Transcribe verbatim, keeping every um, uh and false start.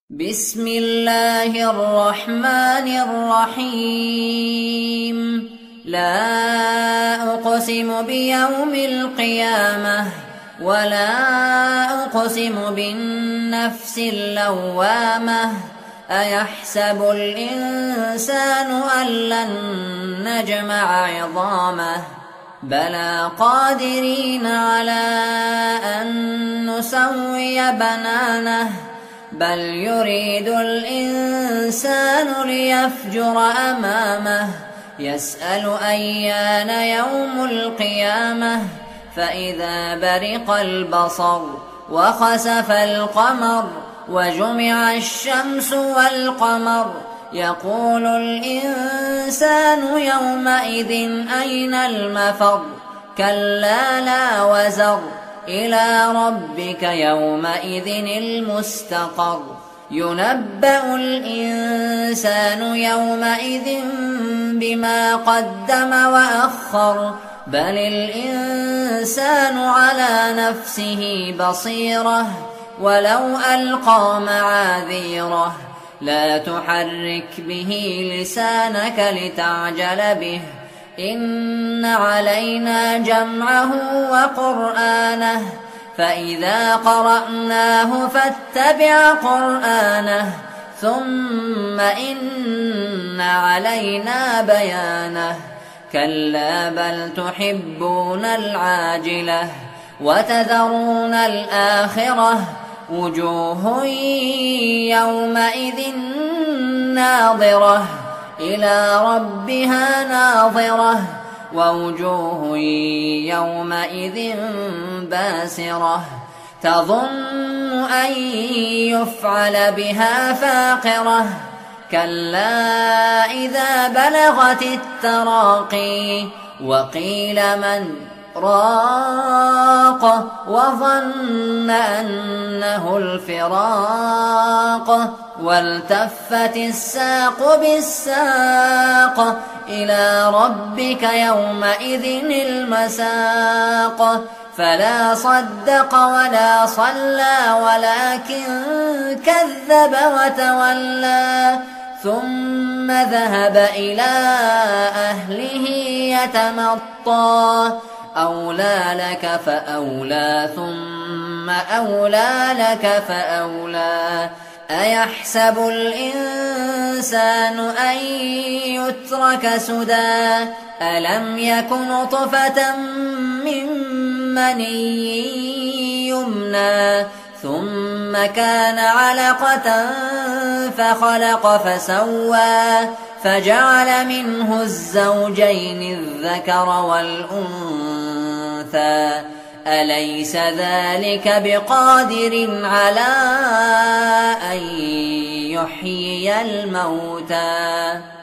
بسم الله الرحمن الرحيم. لا أقسم بيوم القيامة ولا أقسم بالنفس اللوامة. أيحسب الإنسان أن لن نجمع عظامه بلى قادرين على أن نسوي بنانه بل يريد الإنسان ليفجر أمامه يسأل أيان يوم القيامة فإذا برق البصر وخسف القمر وجمع الشمس والقمر يقول الإنسان يومئذ أين المفر كلا لا وزر إلى ربك يومئذ المستقر ينبأ الإنسان يومئذ بما قدم وأخر بل الإنسان على نفسه بصيرة ولو ألقى معاذيره لا تحرك به لسانك لتعجل به إن علينا جمعه وقرآنه فإذا قرأناه فاتبع قرآنه ثم إن علينا بيانه كلا بل تحبون العاجلة وتذرون الآخرة وجوه يومئذ ناظرة إلى ربها ناظرة ووجوه يومئذ باسرة تظن أن يفعل بها فاقرة كلا إذا بلغت التراقي وقيل من راق وظن أنه الفراق والتفت الساق بالساق إلى ربك يومئذ المساق فلا صدق ولا صلى ولكن كذب وتولى ثم ذهب إلى أهله يتمطى أولى لك فأولى ثم أولى لك فأولى أيحسب الإنسان أن يترك سدى ألم يك نطفة من مني يمنى ثم كان علقة فخلق فسوى فجعل منه الزوجين الذكر والأنثى أليس ذلك بقادر على أن يحيي الموتى